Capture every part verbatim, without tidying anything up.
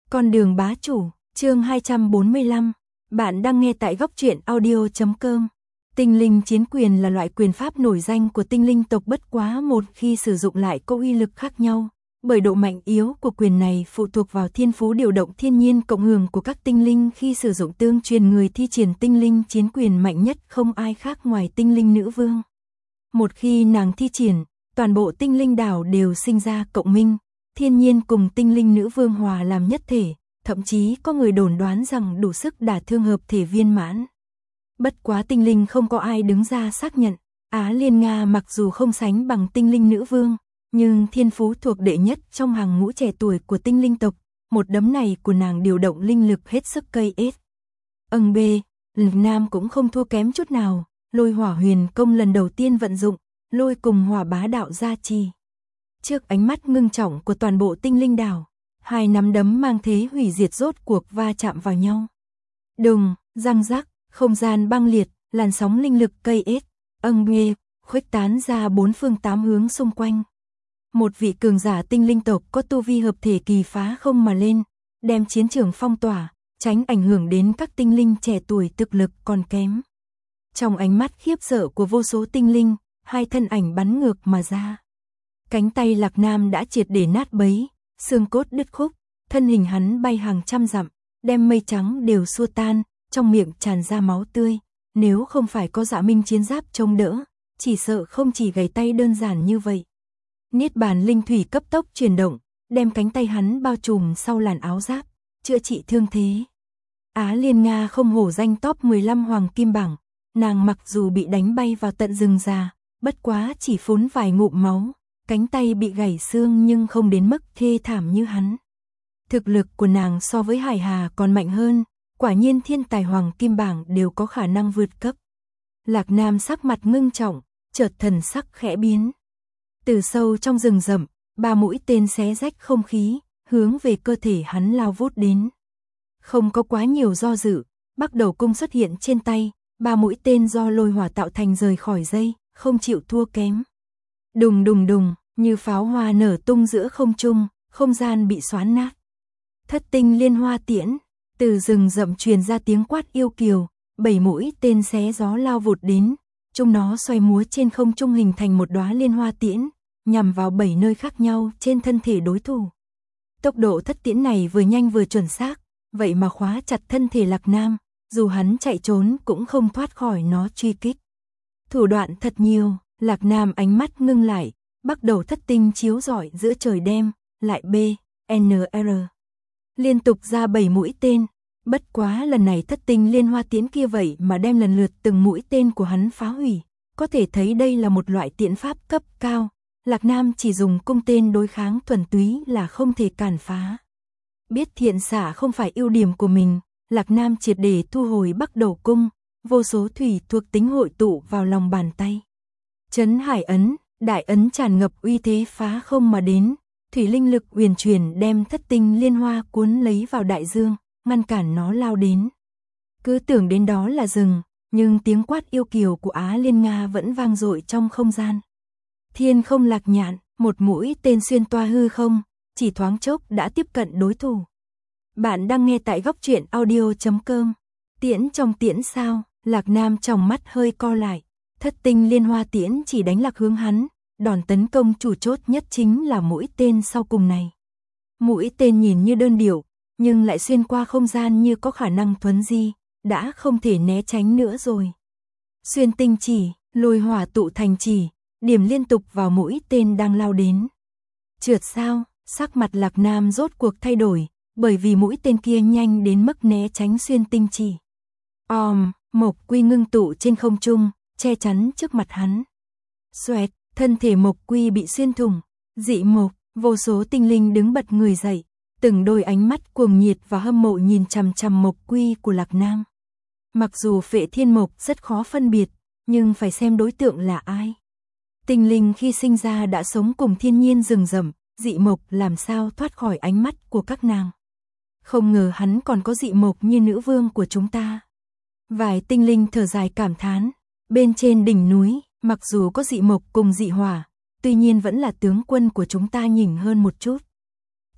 Con đường bá chủ, chương hai trăm bốn mươi lăm. Bạn đang nghe tại góc truyện audio chấm com. Tinh linh chiến quyền là loại quyền pháp nổi danh của tinh linh tộc, bất quá một khi sử dụng lại có uy lực khác nhau. Bởi độ mạnh yếu của quyền này phụ thuộc vào thiên phú điều động thiên nhiên cộng hưởng của các tinh linh khi sử dụng tương truyền. Người thi triển tinh linh chiến quyền mạnh nhất không ai khác ngoài tinh linh nữ vương. Một khi nàng thi triển, toàn bộ tinh linh đảo đều sinh ra cộng minh. Thiên nhiên cùng tinh linh nữ vương hòa làm nhất thể, thậm chí có người đồn đoán rằng đủ sức đả thương hợp thể viên mãn. Bất quá tinh linh không có ai đứng ra xác nhận. Á Liên Nga mặc dù không sánh bằng tinh linh nữ vương, nhưng thiên phú thuộc đệ nhất trong hàng ngũ trẻ tuổi của tinh linh tộc. Một đấm này của nàng điều động linh lực hết sức cây ết. Âng bê, Lạc Nam cũng không thua kém chút nào. Lôi hỏa huyền công lần đầu tiên vận dụng, lôi cùng hỏa bá đạo gia trì. Trước ánh mắt ngưng trọng của toàn bộ tinh linh đảo, hai nắm đấm mang thế hủy diệt rốt cuộc va chạm vào nhau. Đùng, răng rắc, không gian băng liệt, làn sóng linh lực cây ết, âng bê, khuếch tán ra bốn phương tám hướng xung quanh. Một vị cường giả tinh linh tộc có tu vi hợp thể kỳ phá không mà lên, đem chiến trường phong tỏa, tránh ảnh hưởng đến các tinh linh trẻ tuổi thực lực còn kém. Trong ánh mắt khiếp sợ của vô số tinh linh, hai thân ảnh bắn ngược mà ra. Cánh tay Lạc Nam đã triệt để nát bấy, xương cốt đứt khúc, thân hình hắn bay hàng trăm dặm, đem mây trắng đều xua tan, trong miệng tràn ra máu tươi. Nếu không phải có Dạ Minh chiến giáp chống đỡ, chỉ sợ không chỉ gãy tay đơn giản như vậy. Niết bàn linh thủy cấp tốc chuyển động, đem cánh tay hắn bao trùm sau làn áo giáp, chữa trị thương thế. Á Liên Nga không hổ danh top mười lăm hoàng kim bảng, nàng mặc dù bị đánh bay vào tận rừng già, bất quá chỉ phún vài ngụm máu. Cánh tay bị gãy xương nhưng không đến mức thê thảm như hắn. Thực lực của nàng so với Hải Hà còn mạnh hơn, quả nhiên thiên tài hoàng kim bảng đều có khả năng vượt cấp. Lạc Nam sắc mặt ngưng trọng, chợt thần sắc khẽ biến. Từ sâu trong rừng rậm, ba mũi tên xé rách không khí, hướng về cơ thể hắn lao vút đến. Không có quá nhiều do dự, Bắc Đầu Cung xuất hiện trên tay, ba mũi tên do lôi hỏa tạo thành rời khỏi dây, không chịu thua kém. Đùng đùng đùng, như pháo hoa nở tung giữa không trung, không gian bị xoắn nát. Thất tinh liên hoa tiễn, từ rừng rậm truyền ra tiếng quát yêu kiều, bảy mũi tên xé gió lao vụt đến, chúng nó xoay múa trên không trung hình thành một đóa liên hoa tiễn, nhằm vào bảy nơi khác nhau trên thân thể đối thủ. Tốc độ thất tiễn này vừa nhanh vừa chuẩn xác, vậy mà khóa chặt thân thể Lạc Nam, dù hắn chạy trốn cũng không thoát khỏi nó truy kích. Thủ đoạn thật nhiều. Lạc Nam ánh mắt ngưng lại, bắt đầu thất tinh chiếu rọi giữa trời đêm, lại B, N R. Liên tục ra bảy mũi tên, bất quá lần này thất tinh liên hoa tiễn kia vậy mà đem lần lượt từng mũi tên của hắn phá hủy. Có thể thấy đây là một loại tiễn pháp cấp cao, Lạc Nam chỉ dùng cung tên đối kháng thuần túy là không thể cản phá. Biết thiện xạ không phải ưu điểm của mình, Lạc Nam triệt để thu hồi Bắc Đầu Cung, vô số thủy thuộc tính hội tụ vào lòng bàn tay. Chấn hải ấn, đại ấn tràn ngập uy thế phá không mà đến, thủy linh lực uyển chuyển đem thất tinh liên hoa cuốn lấy vào đại dương, ngăn cản nó lao đến. Cứ tưởng đến đó là rừng, nhưng tiếng quát yêu kiều của Á Liên Nga vẫn vang dội trong không gian. Thiên không lạc nhạn, một mũi tên xuyên toa hư không, chỉ thoáng chốc đã tiếp cận đối thủ. Bạn đang nghe tại góc truyện audio chấm com. Tiễn trong tiễn sao? Lạc Nam trong mắt hơi co lại. Thất tinh liên hoa tiễn chỉ đánh lạc hướng hắn, đòn tấn công chủ chốt nhất chính là mũi tên sau cùng này. Mũi tên nhìn như đơn điệu, nhưng lại xuyên qua không gian như có khả năng thuấn di, đã không thể né tránh nữa rồi. Xuyên tinh chỉ, lôi hỏa tụ thành chỉ, điểm liên tục vào mũi tên đang lao đến. Trượt sao, sắc mặt Lạc Nam rốt cuộc thay đổi, bởi vì mũi tên kia nhanh đến mức né tránh xuyên tinh chỉ. Om, mộc quy ngưng tụ trên không trung, che chắn trước mặt hắn. Xoẹt, thân thể mộc quy bị xuyên thủng, dị mộc, vô số tinh linh đứng bật người dậy, từng đôi ánh mắt cuồng nhiệt và hâm mộ nhìn chằm chằm mộc quy của Lạc Nam. Mặc dù phệ thiên mộc rất khó phân biệt, nhưng phải xem đối tượng là ai. Tinh linh khi sinh ra đã sống cùng thiên nhiên rừng rậm, dị mộc làm sao thoát khỏi ánh mắt của các nàng. Không ngờ hắn còn có dị mộc như nữ vương của chúng ta. Vài tinh linh thở dài cảm thán. Bên trên đỉnh núi, mặc dù có dị mộc cùng dị hỏa, tuy nhiên vẫn là tướng quân của chúng ta nhỉnh hơn một chút.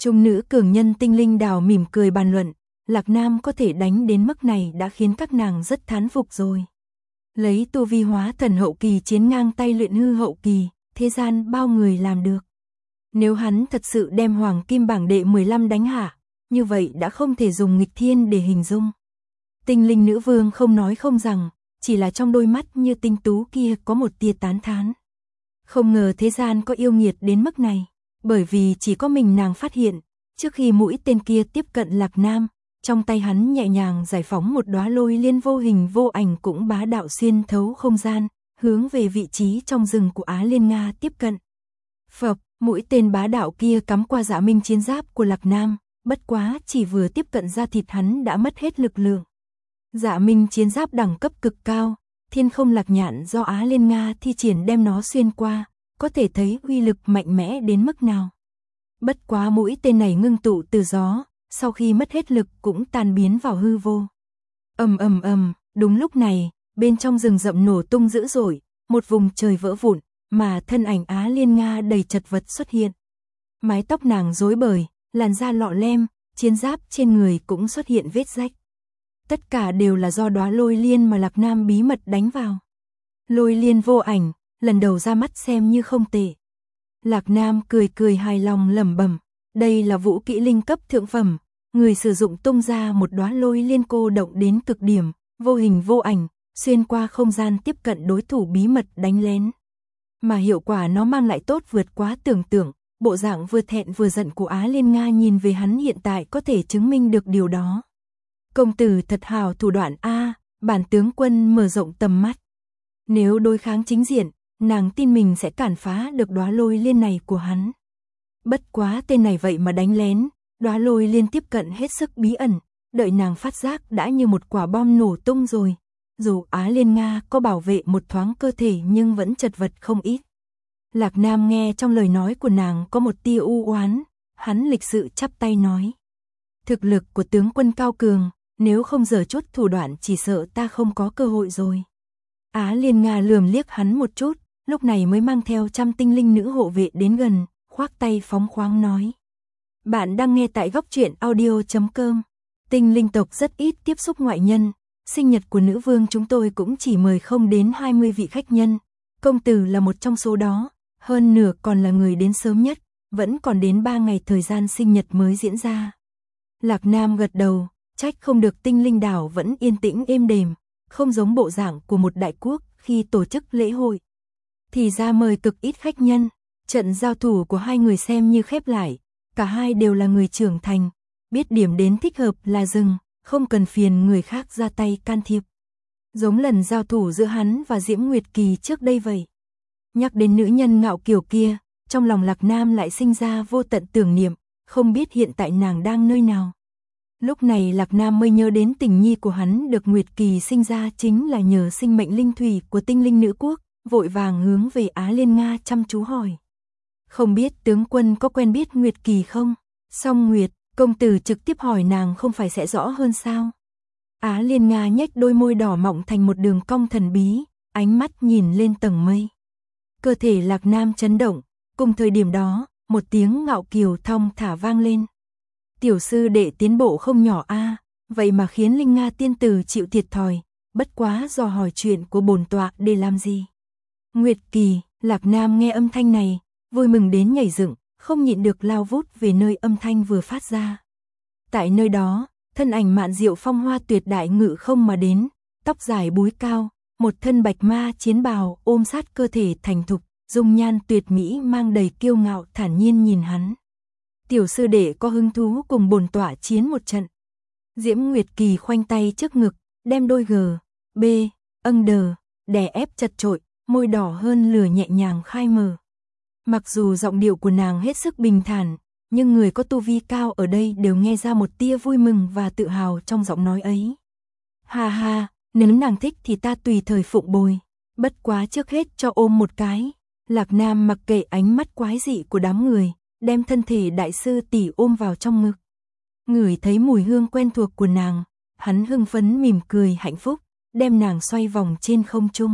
Trung nữ cường nhân tinh linh đảo mỉm cười bàn luận, Lạc Nam có thể đánh đến mức này đã khiến các nàng rất thán phục rồi. Lấy tu vi hóa thần hậu kỳ chiến ngang tay luyện hư hậu kỳ, thế gian bao người làm được. Nếu hắn thật sự đem hoàng kim bảng đệ mười lăm đánh hạ, như vậy đã không thể dùng nghịch thiên để hình dung. Tinh linh nữ vương không nói không rằng, chỉ là trong đôi mắt như tinh tú kia có một tia tán thán. Không ngờ thế gian có yêu nghiệt đến mức này, bởi vì chỉ có mình nàng phát hiện, trước khi mũi tên kia tiếp cận Lạc Nam, trong tay hắn nhẹ nhàng giải phóng một đóa lôi liên vô hình vô ảnh cũng bá đạo xuyên thấu không gian, hướng về vị trí trong rừng của Á Liên Nga tiếp cận. Phập, mũi tên bá đạo kia cắm qua Dạ Minh chiến giáp của Lạc Nam, bất quá chỉ vừa tiếp cận da thịt hắn đã mất hết lực lượng. Dạ Minh chiến giáp đẳng cấp cực cao, thiên không lạc nhạn do Á Liên Nga thi triển đem nó xuyên qua, có thể thấy uy lực mạnh mẽ đến mức nào. Bất quá mũi tên này ngưng tụ từ gió, sau khi mất hết lực cũng tan biến vào hư vô. Ầm ầm ầm, đúng lúc này, bên trong rừng rậm nổ tung dữ dội, một vùng trời vỡ vụn, mà thân ảnh Á Liên Nga đầy chật vật xuất hiện. Mái tóc nàng rối bời, làn da lọ lem, chiến giáp trên người cũng xuất hiện vết rách. Tất cả đều là do đóa lôi liên mà Lạc Nam bí mật đánh vào. Lôi liên vô ảnh, lần đầu ra mắt xem như không tệ. Lạc Nam cười cười hài lòng lẩm bẩm, đây là vũ kỹ linh cấp thượng phẩm, người sử dụng tung ra một đóa lôi liên cô động đến cực điểm, vô hình vô ảnh, xuyên qua không gian tiếp cận đối thủ bí mật đánh lén. Mà hiệu quả nó mang lại tốt vượt quá tưởng tượng, bộ dạng vừa thẹn vừa giận của Á Liên Nga nhìn về hắn hiện tại có thể chứng minh được điều đó. Công tử thật hào thủ đoạn a, bản tướng quân mở rộng tầm mắt. Nếu đối kháng chính diện, nàng tin mình sẽ cản phá được đóa lôi liên này của hắn. Bất quá tên này vậy mà đánh lén, đóa lôi liên tiếp cận hết sức bí ẩn, đợi nàng phát giác đã như một quả bom nổ tung rồi. Dù Á Liên Nga có bảo vệ một thoáng cơ thể nhưng vẫn chật vật không ít. Lạc Nam nghe trong lời nói của nàng có một tia u oán, hắn lịch sự chắp tay nói. Thực lực của tướng quân cao cường, nếu không giở chút thủ đoạn chỉ sợ ta không có cơ hội rồi. Á Liên Nga lườm liếc hắn một chút, lúc này mới mang theo trăm tinh linh nữ hộ vệ đến gần, khoác tay phóng khoáng nói. Bạn đang nghe tại góc truyện audio chấm com. Tinh linh tộc rất ít tiếp xúc ngoại nhân, sinh nhật của nữ vương chúng tôi cũng chỉ mời không đến hai mươi vị khách nhân. Công tử là một trong số đó, hơn nửa còn là người đến sớm nhất, vẫn còn đến ba ngày thời gian sinh nhật mới diễn ra. Lạc Nam gật đầu, trách không được tinh linh đảo vẫn yên tĩnh êm đềm, không giống bộ dạng của một đại quốc khi tổ chức lễ hội. Thì ra mời cực ít khách nhân, trận giao thủ của hai người xem như khép lại, cả hai đều là người trưởng thành, biết điểm đến thích hợp là dừng, không cần phiền người khác ra tay can thiệp. Giống lần giao thủ giữa hắn và Diễm Nguyệt Kỳ trước đây vậy. Nhắc đến nữ nhân ngạo kiều kia, trong lòng Lạc Nam lại sinh ra vô tận tưởng niệm, không biết hiện tại nàng đang nơi nào. Lúc này Lạc Nam mới nhớ đến tình nhi của hắn được Nguyệt Kỳ sinh ra chính là nhờ sinh mệnh linh thủy của tinh linh nữ quốc, vội vàng hướng về Á Liên Nga chăm chú hỏi. Không biết tướng quân có quen biết Nguyệt Kỳ không? Song Nguyệt, công tử trực tiếp hỏi nàng không phải sẽ rõ hơn sao? Á Liên Nga nhếch đôi môi đỏ mọng thành một đường cong thần bí, ánh mắt nhìn lên tầng mây. Cơ thể Lạc Nam chấn động, cùng thời điểm đó, một tiếng ngạo kiều thong thả vang lên. Tiểu sư đệ tiến bộ không nhỏ a, vậy mà khiến Linh Nga tiên tử chịu thiệt thòi, bất quá dò hỏi chuyện của bổn tọa để làm gì. Nguyệt Kỳ, Lạc Nam nghe âm thanh này, vui mừng đến nhảy dựng, không nhịn được lao vút về nơi âm thanh vừa phát ra. Tại nơi đó, thân ảnh Mạn Diệu phong hoa tuyệt đại ngự không mà đến, tóc dài búi cao, một thân bạch ma chiến bào ôm sát cơ thể thành thục, dung nhan tuyệt mỹ mang đầy kiêu ngạo thản nhiên nhìn hắn. Tiểu sư đệ có hứng thú cùng bổn tọa chiến một trận. Diễm Nguyệt Kỳ khoanh tay trước ngực, đem đôi gờ, b, âng đờ, đè ép chật chội, môi đỏ hơn lửa nhẹ nhàng khai mở. Mặc dù giọng điệu của nàng hết sức bình thản, nhưng người có tu vi cao ở đây đều nghe ra một tia vui mừng và tự hào trong giọng nói ấy. Ha ha, nếu nàng thích thì ta tùy thời phụng bồi, bất quá trước hết cho ôm một cái. Lạc Nam mặc kệ ánh mắt quái dị của đám người, đem thân thể đại sư tỷ ôm vào trong ngực. Ngửi thấy mùi hương quen thuộc của nàng, hắn hưng phấn mỉm cười hạnh phúc, đem nàng xoay vòng trên không trung.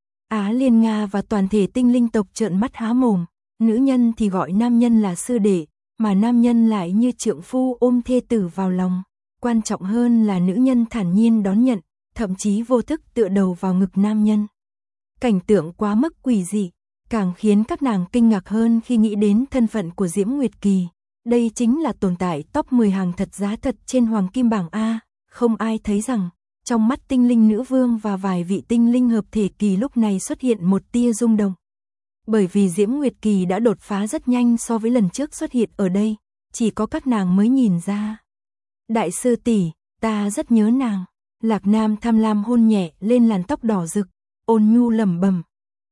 Á Liên Nga và toàn thể tinh linh tộc trợn mắt há mồm, nữ nhân thì gọi nam nhân là sư đệ, mà nam nhân lại như trượng phu ôm thê tử vào lòng. Quan trọng hơn là nữ nhân thản nhiên đón nhận, thậm chí vô thức tựa đầu vào ngực nam nhân. Cảnh tượng quá mức quỷ dị, càng khiến các nàng kinh ngạc hơn khi nghĩ đến thân phận của Diễm Nguyệt Kỳ. Đây chính là tồn tại top mười hàng thật giá thật trên hoàng kim bảng A, không ai thấy rằng, trong mắt tinh linh nữ vương và vài vị tinh linh hợp thể kỳ lúc này xuất hiện một tia rung động. Bởi vì Diễm Nguyệt Kỳ đã đột phá rất nhanh so với lần trước xuất hiện ở đây, chỉ có các nàng mới nhìn ra. Đại sư tỷ, ta rất nhớ nàng. Lạc Nam tham lam hôn nhẹ lên làn tóc đỏ rực, ôn nhu lẩm bẩm.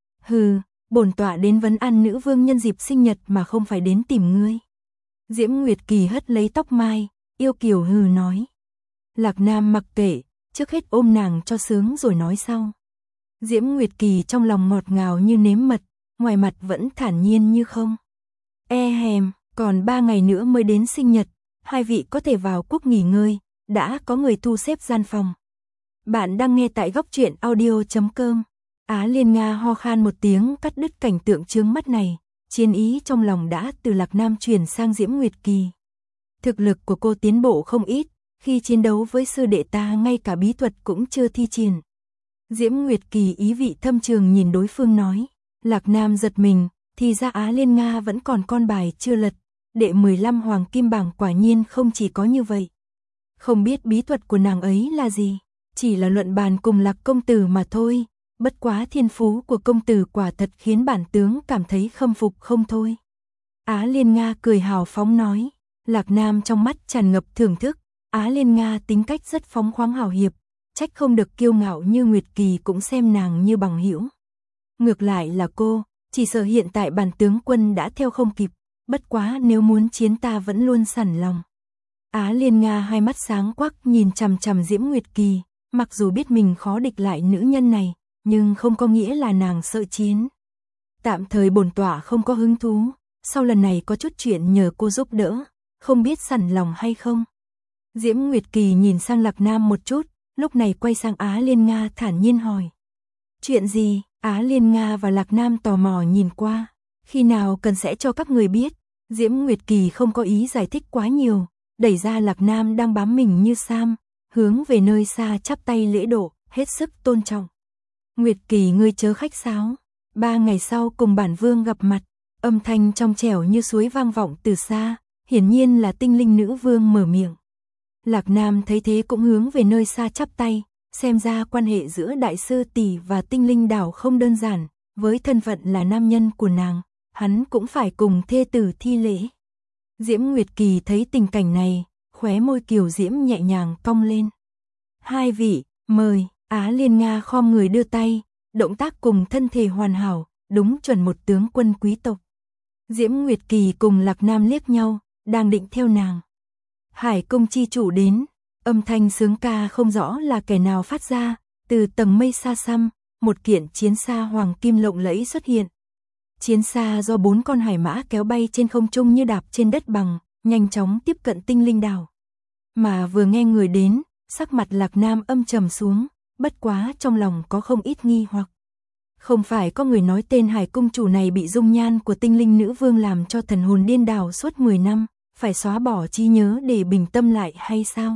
Hừ, bổn tọa đến vấn an nữ vương nhân dịp sinh nhật mà không phải đến tìm ngươi. Diễm Nguyệt Kỳ hất lấy tóc mai, yêu kiều hừ nói. Lạc Nam mặc kệ, trước hết ôm nàng cho sướng rồi nói sau. Diễm Nguyệt Kỳ trong lòng ngọt ngào như nếm mật, ngoài mặt vẫn thản nhiên như không. E hèm, còn ba ngày nữa mới đến sinh nhật, hai vị có thể vào quốc nghỉ ngơi, đã có người thu xếp gian phòng. Bạn đang nghe tại góc truyện audio chấm com. Á Liên Nga ho khan một tiếng cắt đứt cảnh tượng chướng mắt này, chiến ý trong lòng đã từ Lạc Nam chuyển sang Diễm Nguyệt Kỳ. Thực lực của cô tiến bộ không ít, khi chiến đấu với sư đệ ta ngay cả bí thuật cũng chưa thi triển. Diễm Nguyệt Kỳ ý vị thâm trường nhìn đối phương nói. Lạc Nam giật mình, thì ra Á Liên Nga vẫn còn con bài chưa lật, đệ mười lăm hoàng kim bảng quả nhiên không chỉ có như vậy. Không biết bí thuật của nàng ấy là gì, chỉ là luận bàn cùng Lạc công tử mà thôi, bất quá thiên phú của công tử quả thật khiến bản tướng cảm thấy khâm phục không thôi. Á Liên Nga cười hào phóng nói, Lạc Nam trong mắt tràn ngập thưởng thức, Á Liên Nga tính cách rất phóng khoáng hào hiệp, trách không được kiêu ngạo như Nguyệt Kỳ cũng xem nàng như bằng hữu. Ngược lại là cô, chỉ sợ hiện tại bản tướng quân đã theo không kịp, bất quá nếu muốn chiến ta vẫn luôn sẵn lòng. Á Liên Nga hai mắt sáng quắc nhìn chằm chằm Diễm Nguyệt Kỳ, mặc dù biết mình khó địch lại nữ nhân này, nhưng không có nghĩa là nàng sợ chiến. Tạm thời bổn tọa không có hứng thú, sau lần này có chút chuyện nhờ cô giúp đỡ, không biết sẵn lòng hay không. Diễm Nguyệt Kỳ nhìn sang Lạc Nam một chút, lúc này quay sang Á Liên Nga thản nhiên hỏi. Chuyện gì? Á Liên Nga và Lạc Nam tò mò nhìn qua, khi nào cần sẽ cho các người biết. Diễm Nguyệt Kỳ không có ý giải thích quá nhiều, đẩy ra Lạc Nam đang bám mình như Sam, hướng về nơi xa chắp tay lễ độ, hết sức tôn trọng. Nguyệt Kỳ ngươi chớ khách sáo, ba ngày sau cùng bản vương gặp mặt, âm thanh trong trẻo như suối vang vọng từ xa, hiển nhiên là tinh linh nữ vương mở miệng. Lạc Nam thấy thế cũng hướng về nơi xa chắp tay, xem ra quan hệ giữa đại sư tỷ và tinh linh đảo không đơn giản, với thân phận là nam nhân của nàng, hắn cũng phải cùng thê tử thi lễ. Diễm Nguyệt Kỳ thấy tình cảnh này, khóe môi kiều diễm nhẹ nhàng cong lên. Hai vị, mời. Á Liên Nga khom người đưa tay, động tác cùng thân thể hoàn hảo, đúng chuẩn một tướng quân quý tộc. Diễm Nguyệt Kỳ cùng Lạc Nam liếc nhau, đang định theo nàng. Hải Cung chi chủ đến, âm thanh sướng ca không rõ là kẻ nào phát ra, từ tầng mây xa xăm, một kiện chiến xa hoàng kim lộng lẫy xuất hiện. Chiến xa do bốn con hải mã kéo bay trên không trung như đạp trên đất bằng, nhanh chóng tiếp cận tinh linh đảo. Mà vừa nghe người đến, sắc mặt Lạc Nam âm trầm xuống, bất quá trong lòng có không ít nghi hoặc. Không phải có người nói tên Hải Cung chủ này bị dung nhan của tinh linh nữ vương làm cho thần hồn điên đảo suốt mười năm, phải xóa bỏ trí nhớ để bình tâm lại hay sao?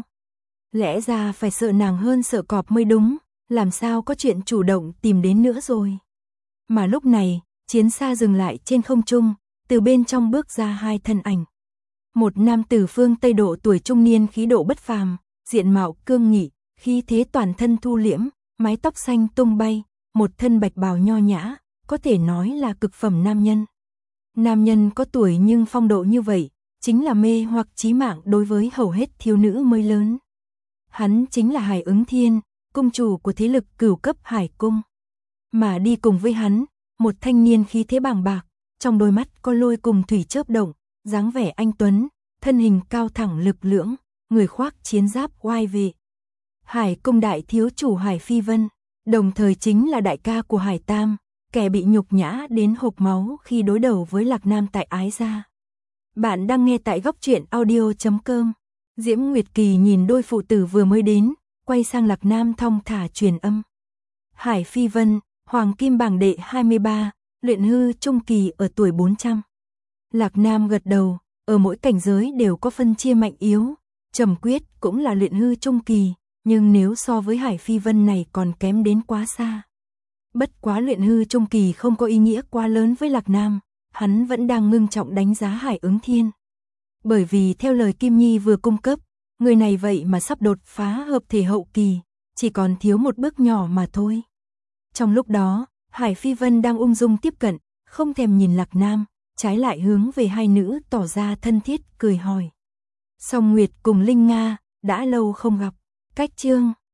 Lẽ ra phải sợ nàng hơn sợ cọp mới đúng, làm sao có chuyện chủ động tìm đến nữa rồi. Mà lúc này, chiến xa dừng lại trên không trung, từ bên trong bước ra hai thân ảnh. Một nam tử phương Tây độ tuổi trung niên khí độ bất phàm, diện mạo cương nghị, khí thế toàn thân thu liễm, mái tóc xanh tung bay, một thân bạch bào nho nhã, có thể nói là cực phẩm nam nhân. Nam nhân có tuổi nhưng phong độ như vậy, chính là mê hoặc chí mạng đối với hầu hết thiếu nữ mới lớn. Hắn chính là Hải Ứng Thiên, cung chủ của thế lực cửu cấp Hải Cung. Mà đi cùng với hắn, một thanh niên khí thế bàng bạc, trong đôi mắt có lôi cùng thủy chớp động, dáng vẻ anh tuấn, thân hình cao thẳng lực lưỡng, người khoác chiến giáp oai vệ. Hải Cung đại thiếu chủ Hải Phi Vân, đồng thời chính là đại ca của Hải Tam, kẻ bị nhục nhã đến hộc máu khi đối đầu với Lạc Nam tại Ái Gia. Bạn đang nghe tại góc truyện audio chấm com. Diễm Nguyệt Kỳ nhìn đôi phụ tử vừa mới đến, quay sang Lạc Nam thong thả truyền âm. Hải Phi Vân, Hoàng Kim bảng đệ hai mươi ba, luyện hư trung kỳ ở tuổi bốn trăm. Lạc Nam gật đầu, ở mỗi cảnh giới đều có phân chia mạnh yếu, trầm quyết cũng là luyện hư trung kỳ, nhưng nếu so với Hải Phi Vân này còn kém đến quá xa. Bất quá luyện hư trung kỳ không có ý nghĩa quá lớn với Lạc Nam, hắn vẫn đang ngưng trọng đánh giá Hải Ứng Thiên. Bởi vì theo lời Kim Nhi vừa cung cấp, người này vậy mà sắp đột phá hợp thể hậu kỳ, chỉ còn thiếu một bước nhỏ mà thôi. Trong lúc đó, Hải Phi Vân đang ung dung tiếp cận, không thèm nhìn Lạc Nam, trái lại hướng về hai nữ tỏ ra thân thiết, cười hỏi. Song Nguyệt cùng Linh Nga, đã lâu không gặp, cách chương